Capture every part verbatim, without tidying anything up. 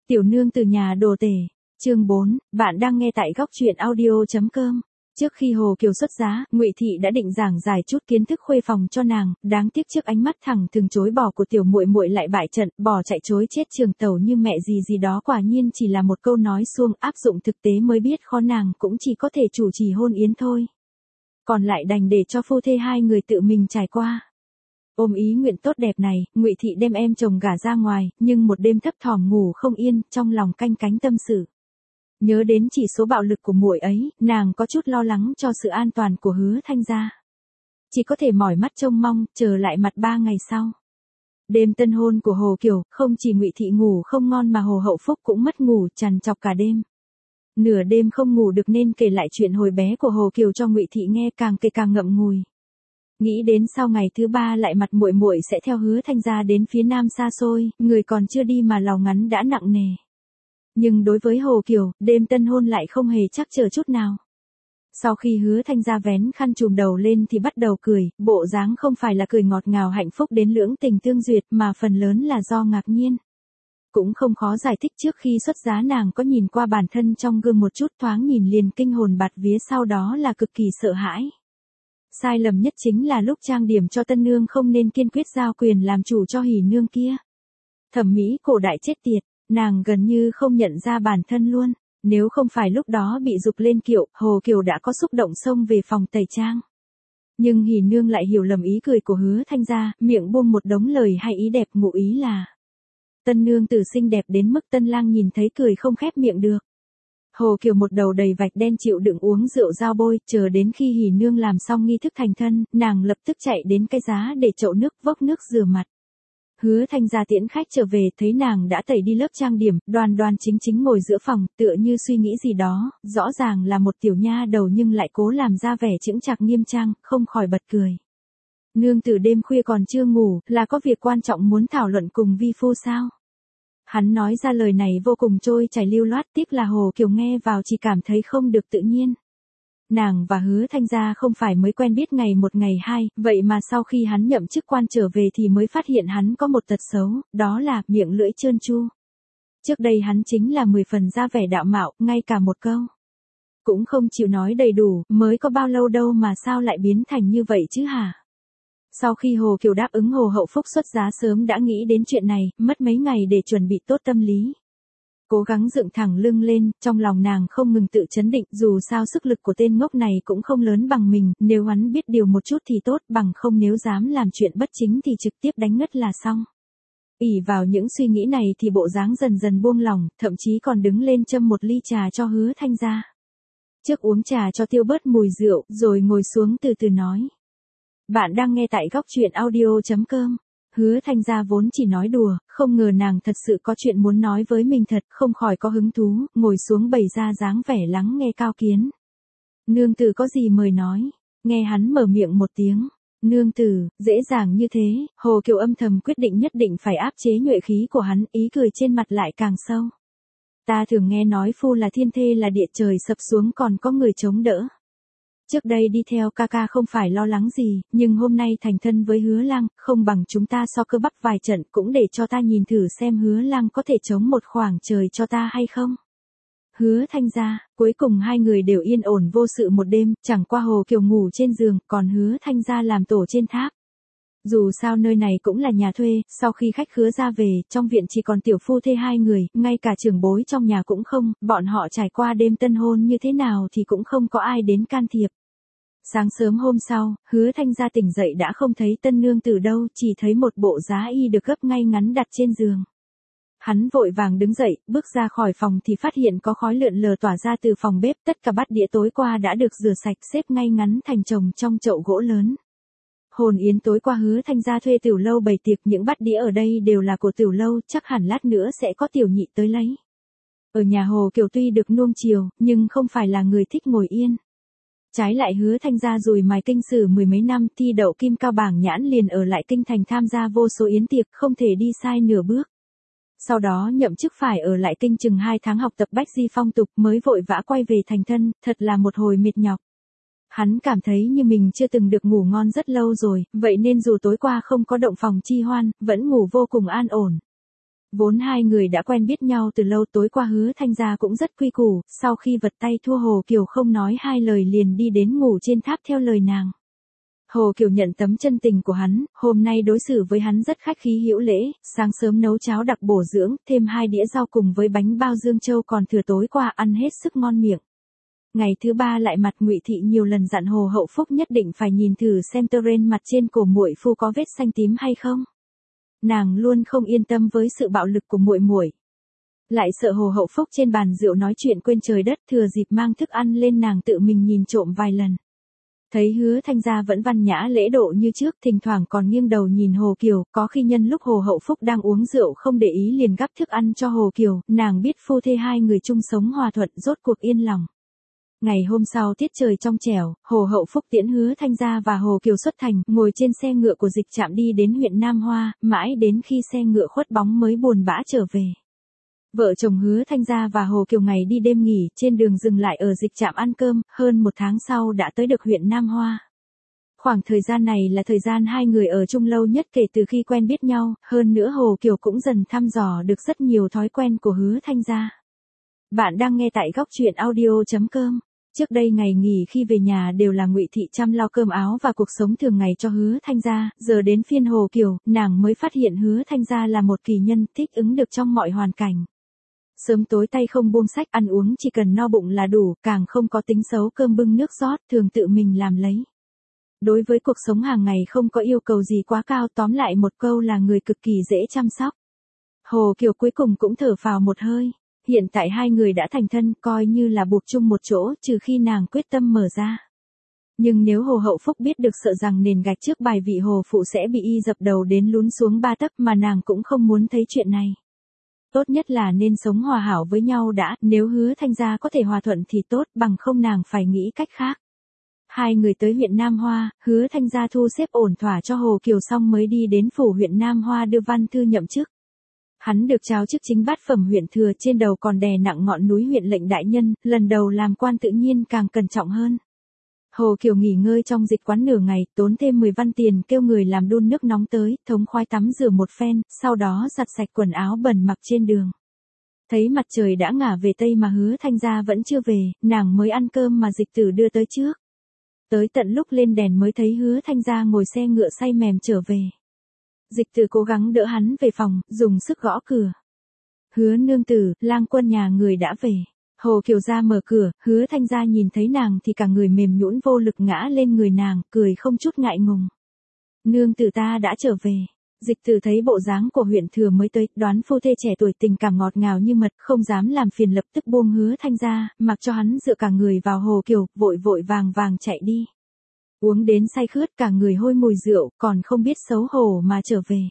Tiểu nương từ nhà đồ tể. Chương bốn, bạn đang nghe tại góc truyện audio chấm com. Trước khi Hồ Kiều xuất giá, Ngụy Thị đã định giảng giải chút kiến thức khuê phòng cho nàng, đáng tiếc trước ánh mắt thẳng thừng chối bỏ của tiểu muội muội lại bại trận, bỏ chạy chối chết trường tàu như mẹ gì gì đó, quả nhiên chỉ là một câu nói suông, áp dụng thực tế mới biết khó, nàng cũng chỉ có thể chủ trì hôn yến thôi. Còn lại đành để cho phu thê hai người tự mình trải qua. Ôm ý nguyện tốt đẹp này, Ngụy Thị đem em chồng gả ra ngoài, nhưng một đêm thấp thỏm ngủ không yên, trong lòng canh cánh tâm sự. Nhớ đến chỉ số bạo lực của muội ấy, nàng có chút lo lắng cho sự an toàn của Hứa Thanh gia. Chỉ có thể mỏi mắt trông mong, chờ lại mặt ba ngày sau. Đêm tân hôn của Hồ Kiều, không chỉ Ngụy Thị ngủ không ngon mà Hồ Hậu Phúc cũng mất ngủ trằn trọc cả đêm. Nửa đêm không ngủ được nên kể lại chuyện hồi bé của Hồ Kiều cho Ngụy Thị nghe, càng kể càng ngậm ngùi. Nghĩ đến sau ngày thứ ba lại mặt muội muội sẽ theo Hứa Thanh gia đến phía nam xa xôi, người còn chưa đi mà lòng ngắn đã nặng nề. Nhưng đối với Hồ Kiều, đêm tân hôn lại không hề trắc trở chút nào. Sau khi Hứa Thanh gia vén khăn trùm đầu lên thì bắt đầu cười, bộ dáng không phải là cười ngọt ngào hạnh phúc đến lưỡng tình tương duyệt mà phần lớn là do ngạc nhiên. Cũng không khó giải thích, trước khi xuất giá nàng có nhìn qua bản thân trong gương một chút, thoáng nhìn liền kinh hồn bạt vía, sau đó là cực kỳ sợ hãi. Sai lầm nhất chính là lúc trang điểm cho tân nương không nên kiên quyết giao quyền làm chủ cho hỉ nương kia. Thẩm mỹ cổ đại chết tiệt, nàng gần như không nhận ra bản thân luôn. Nếu không phải lúc đó bị giục lên kiệu, Hồ Kiều đã có xúc động xông về phòng tẩy trang. Nhưng hỉ nương lại hiểu lầm ý cười của Hứa Thanh gia, miệng buông một đống lời hay ý đẹp, ngụ ý là tân nương tử xinh đẹp đến mức tân lang nhìn thấy cười không khép miệng được. Hồ Kiều một đầu đầy vạch đen chịu đựng uống rượu dao bôi, chờ đến khi hỉ nương làm xong nghi thức thành thân, nàng lập tức chạy đến cái giá để chậu nước vốc nước rửa mặt. Hứa Thanh gia tiễn khách trở về, thấy nàng đã tẩy đi lớp trang điểm, đoan đoan chính chính ngồi giữa phòng, tựa như suy nghĩ gì đó, rõ ràng là một tiểu nha đầu nhưng lại cố làm ra vẻ chững chạc nghiêm trang, không khỏi bật cười. Nương tử đêm khuya còn chưa ngủ, là có việc quan trọng muốn thảo luận cùng vi phu sao? Hắn nói ra lời này vô cùng trôi chảy lưu loát, tiếc là Hồ Kiều nghe vào chỉ cảm thấy không được tự nhiên. Nàng và Hứa Thanh gia không phải mới quen biết ngày một ngày hai, vậy mà sau khi hắn nhậm chức quan trở về thì mới phát hiện hắn có một tật xấu, đó là miệng lưỡi trơn tru. Trước đây hắn chính là mười phần ra vẻ đạo mạo, ngay cả một câu cũng không chịu nói đầy đủ, mới có bao lâu đâu mà sao lại biến thành như vậy chứ hả? Sau khi Hồ Kiều đáp ứng Hồ Hậu Phúc xuất giá sớm đã nghĩ đến chuyện này, mất mấy ngày để chuẩn bị tốt tâm lý. Cố gắng dựng thẳng lưng lên, trong lòng nàng không ngừng tự chấn định, dù sao sức lực của tên ngốc này cũng không lớn bằng mình, nếu hắn biết điều một chút thì tốt, bằng không nếu dám làm chuyện bất chính thì trực tiếp đánh ngất là xong. Ỷ vào những suy nghĩ này thì bộ dáng dần dần buông lỏng, thậm chí còn đứng lên châm một ly trà cho Hứa Thanh gia. Trước uống trà cho tiêu bớt mùi rượu, rồi ngồi xuống từ từ nói. Bạn đang nghe tại góc truyện audio chấm com. Hứa Thanh gia vốn chỉ nói đùa, không ngờ nàng thật sự có chuyện muốn nói với mình thật, không khỏi có hứng thú, ngồi xuống bày ra dáng vẻ lắng nghe cao kiến. Nương tử có gì mời nói, nghe hắn mở miệng một tiếng. Nương tử, dễ dàng như thế, Hồ Kiều âm thầm quyết định nhất định phải áp chế nhuệ khí của hắn, ý cười trên mặt lại càng sâu. Ta thường nghe nói phu là thiên thê là địa, trời sập xuống còn có người chống đỡ. Trước đây đi theo ca ca không phải lo lắng gì, nhưng hôm nay thành thân với Hứa Lang, không bằng chúng ta so cơ bắp vài trận, cũng để cho ta nhìn thử xem Hứa Lang có thể chống một khoảng trời cho ta hay không. Hứa Thanh gia, cuối cùng hai người đều yên ổn vô sự một đêm, chẳng qua Hồ Kiều ngủ trên giường, còn Hứa Thanh gia làm tổ trên tháp. Dù sao nơi này cũng là nhà thuê, sau khi khách khứa ra về, trong viện chỉ còn tiểu phu thê hai người, ngay cả trưởng bối trong nhà cũng không, bọn họ trải qua đêm tân hôn như thế nào thì cũng không có ai đến can thiệp. Sáng sớm hôm sau, Hứa Thanh gia tỉnh dậy đã không thấy tân nương tử đâu, chỉ thấy một bộ giá y được gấp ngay ngắn đặt trên giường. Hắn vội vàng đứng dậy, bước ra khỏi phòng thì phát hiện có khói lượn lờ tỏa ra từ phòng bếp, tất cả bát đĩa tối qua đã được rửa sạch xếp ngay ngắn thành chồng trong chậu gỗ lớn. Hồn yến tối qua Hứa Thanh gia thuê tiểu lâu bày tiệc, những bát đĩa ở đây đều là của tiểu lâu, chắc hẳn lát nữa sẽ có tiểu nhị tới lấy. Ở nhà Hồ Kiều tuy được nuông chiều, nhưng không phải là người thích ngồi yên. Trái lại Hứa Thanh gia rùi mài kinh sử mười mấy năm, thi đậu kim cao bảng nhãn liền ở lại kinh thành tham gia vô số yến tiệc, không thể đi sai nửa bước. Sau đó nhậm chức phải ở lại kinh chừng hai tháng học tập bách di phong tục, mới vội vã quay về thành thân, thật là một hồi mệt nhọc. Hắn cảm thấy như mình chưa từng được ngủ ngon rất lâu rồi, vậy nên dù tối qua không có động phòng chi hoan, vẫn ngủ vô cùng an ổn. Vốn hai người đã quen biết nhau từ lâu, tối qua Hứa Thanh Gia cũng rất quy củ, sau khi vật tay thua Hồ Kiều không nói hai lời liền đi đến ngủ trên tháp theo lời nàng. Hồ Kiều nhận tấm chân tình của hắn, hôm nay đối xử với hắn rất khách khí hữu lễ, sáng sớm nấu cháo đặc bổ dưỡng, thêm hai đĩa rau cùng với bánh bao Dương Châu còn thừa tối qua ăn hết sức ngon miệng. Ngày thứ ba lại mặt Ngụy Thị nhiều lần dặn Hồ Hậu Phúc nhất định phải nhìn thử xem tơ ren mặt trên cổ muội phu có vết xanh tím hay không. Nàng luôn không yên tâm với sự bạo lực của muội muội. Lại sợ Hồ Hậu Phúc trên bàn rượu nói chuyện quên trời đất, thừa dịp mang thức ăn lên nàng tự mình nhìn trộm vài lần. Thấy Hứa Thanh Gia vẫn văn nhã lễ độ như trước, thỉnh thoảng còn nghiêng đầu nhìn Hồ Kiều, có khi nhân lúc Hồ Hậu Phúc đang uống rượu không để ý liền gắp thức ăn cho Hồ Kiều, nàng biết phu thê hai người chung sống hòa thuận rốt cuộc yên lòng. Ngày hôm sau tiết trời trong trẻo, Hồ Hậu Phúc tiễn Hứa Thanh Gia và Hồ Kiều xuất thành, ngồi trên xe ngựa của Dịch Trạm đi đến huyện Nam Hoa, mãi đến khi xe ngựa khuất bóng mới buồn bã trở về. Vợ chồng Hứa Thanh Gia và Hồ Kiều ngày đi đêm nghỉ, trên đường dừng lại ở Dịch Trạm ăn cơm, hơn một tháng sau đã tới được huyện Nam Hoa. Khoảng thời gian này là thời gian hai người ở chung lâu nhất kể từ khi quen biết nhau, hơn nữa Hồ Kiều cũng dần thăm dò được rất nhiều thói quen của Hứa Thanh Gia. Bạn đang nghe tại góc truyện audio chấm com. Trước đây ngày nghỉ khi về nhà đều là Ngụy Thị chăm lo cơm áo và cuộc sống thường ngày cho Hứa Thanh Gia, giờ đến phiên Hồ Kiều, nàng mới phát hiện Hứa Thanh Gia là một kỳ nhân thích ứng được trong mọi hoàn cảnh. Sớm tối tay không buông sách, ăn uống chỉ cần no bụng là đủ, càng không có tính xấu cơm bưng nước rót, thường tự mình làm lấy. Đối với cuộc sống hàng ngày không có yêu cầu gì quá cao, tóm lại một câu là người cực kỳ dễ chăm sóc. Hồ Kiều cuối cùng cũng thở phào một hơi. Hiện tại hai người đã thành thân, coi như là buộc chung một chỗ, trừ khi nàng quyết tâm mở ra. Nhưng nếu Hồ Hậu Phúc biết được sợ rằng nền gạch trước bài vị Hồ Phụ sẽ bị y dập đầu đến lún xuống ba tấc, mà nàng cũng không muốn thấy chuyện này. Tốt nhất là nên sống hòa hảo với nhau đã, nếu Hứa Thanh Gia có thể hòa thuận thì tốt, bằng không nàng phải nghĩ cách khác. Hai người tới huyện Nam Hoa, Hứa Thanh Gia thu xếp ổn thỏa cho Hồ Kiều xong mới đi đến phủ huyện Nam Hoa đưa văn thư nhậm chức. Hắn được trao chức chính bát phẩm huyện thừa, trên đầu còn đè nặng ngọn núi huyện lệnh đại nhân, lần đầu làm quan tự nhiên càng cẩn trọng hơn. Hồ Kiều nghỉ ngơi trong dịch quán nửa ngày, tốn thêm mười văn tiền kêu người làm đun nước nóng tới, thống khoái tắm rửa một phen, sau đó giặt sạch quần áo bẩn mặc trên đường. Thấy mặt trời đã ngả về tây mà Hứa Thanh Gia vẫn chưa về, nàng mới ăn cơm mà Dịch Tử đưa tới trước. Tới tận lúc lên đèn mới thấy Hứa Thanh Gia ngồi xe ngựa say mềm trở về. Dịch Tử cố gắng đỡ hắn về phòng, dùng sức gõ cửa. Hứa nương tử, lang quân nhà người đã về. Hồ Kiều ra mở cửa, Hứa Thanh Gia nhìn thấy nàng thì cả người mềm nhũn vô lực ngã lên người nàng, cười không chút ngại ngùng. Nương tử ta đã trở về. Dịch Tử thấy bộ dáng của huyện thừa mới tới, đoán phu thê trẻ tuổi tình cảm ngọt ngào như mật, không dám làm phiền, lập tức buông Hứa Thanh Gia, mặc cho hắn dựa cả người vào Hồ Kiều, vội vội vàng vàng chạy đi. Uống đến say khướt, cả người hôi mùi rượu, còn không biết xấu hổ mà trở về.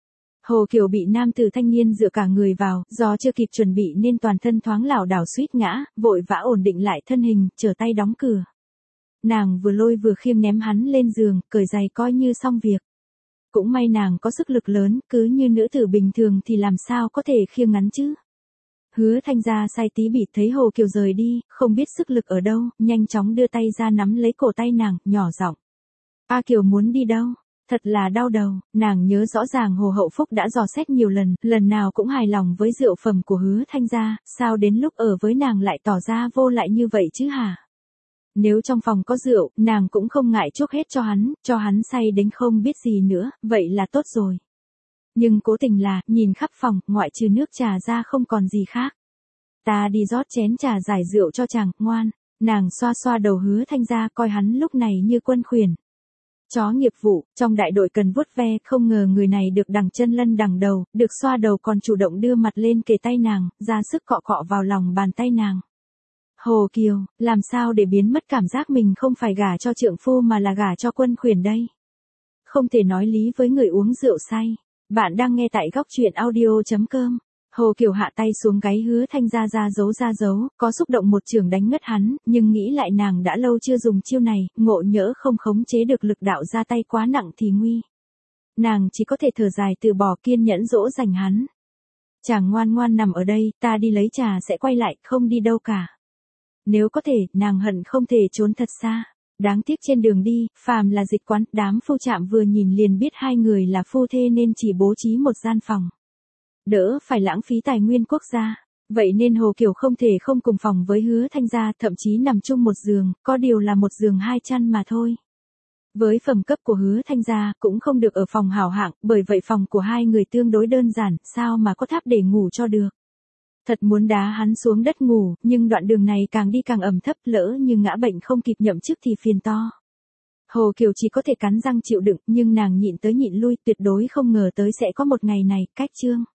Hồ Kiều bị nam tử thanh niên dựa cả người vào, do chưa kịp chuẩn bị nên toàn thân thoáng lảo đảo suýt ngã, vội vã ổn định lại thân hình, trở tay đóng cửa. Nàng vừa lôi vừa khiêng ném hắn lên giường, cởi giày coi như xong việc. Cũng may nàng có sức lực lớn, cứ như nữ tử bình thường thì làm sao có thể khiêng ngắn chứ. Hứa Thanh Gia say tí bịt thấy Hồ Kiều rời đi, không biết sức lực ở đâu, nhanh chóng đưa tay ra nắm lấy cổ tay nàng, nhỏ giọng. A Kiều muốn đi đâu? Thật là đau đầu, nàng nhớ rõ ràng Hồ Hậu Phúc đã dò xét nhiều lần, lần nào cũng hài lòng với rượu phẩm của Hứa Thanh Gia, sao đến lúc ở với nàng lại tỏ ra vô lại như vậy chứ hả? Nếu trong phòng có rượu, nàng cũng không ngại chuốc hết cho hắn, cho hắn say đến không biết gì nữa, vậy là tốt rồi. Nhưng cố tình là, nhìn khắp phòng, ngoại trừ nước trà ra không còn gì khác. Ta đi rót chén trà giải rượu cho chàng, ngoan. Nàng xoa xoa đầu Hứa Thanh Gia, coi hắn lúc này như quân khuyển. Chó nghiệp vụ, trong đại đội cần vuốt ve, không ngờ người này được đằng chân lân đằng đầu, được xoa đầu còn chủ động đưa mặt lên kề tay nàng, ra sức cọ cọ vào lòng bàn tay nàng. Hồ Kiều, làm sao để biến mất cảm giác mình không phải gả cho trượng phu mà là gả cho quân khuyển đây? Không thể nói lý với người uống rượu say. Bạn đang nghe tại góc truyện audio chấm com. Hồ Kiều hạ tay xuống gáy Hứa Thanh Gia ra giấu ra giấu, có xúc động một trường đánh ngất hắn, nhưng nghĩ lại nàng đã lâu chưa dùng chiêu này, ngộ nhỡ không khống chế được lực đạo ra tay quá nặng thì nguy. Nàng chỉ có thể thở dài từ bỏ, kiên nhẫn dỗ dành hắn. Chàng ngoan ngoan nằm ở đây, ta đi lấy trà sẽ quay lại, không đi đâu cả. Nếu có thể, nàng hận không thể trốn thật xa. Đáng tiếc trên đường đi, phàm là dịch quán, đám phu trạm vừa nhìn liền biết hai người là phu thê nên chỉ bố trí một gian phòng. đỡ phải lãng phí tài nguyên quốc gia. Vậy nên Hồ Kiều không thể không cùng phòng với Hứa Thanh Gia, thậm chí nằm chung một giường, có điều là một giường hai chăn mà thôi. Với phẩm cấp của Hứa Thanh Gia cũng không được ở phòng hảo hạng, bởi vậy phòng của hai người tương đối đơn giản, sao mà có tháp để ngủ cho được. Thật muốn đá hắn xuống đất ngủ, nhưng đoạn đường này càng đi càng ẩm thấp, lỡ như ngã bệnh không kịp nhậm chức thì phiền to. Hồ Kiều chỉ có thể cắn răng chịu đựng, nhưng nàng nhịn tới nhịn lui, tuyệt đối không ngờ tới sẽ có một ngày này. Cách chương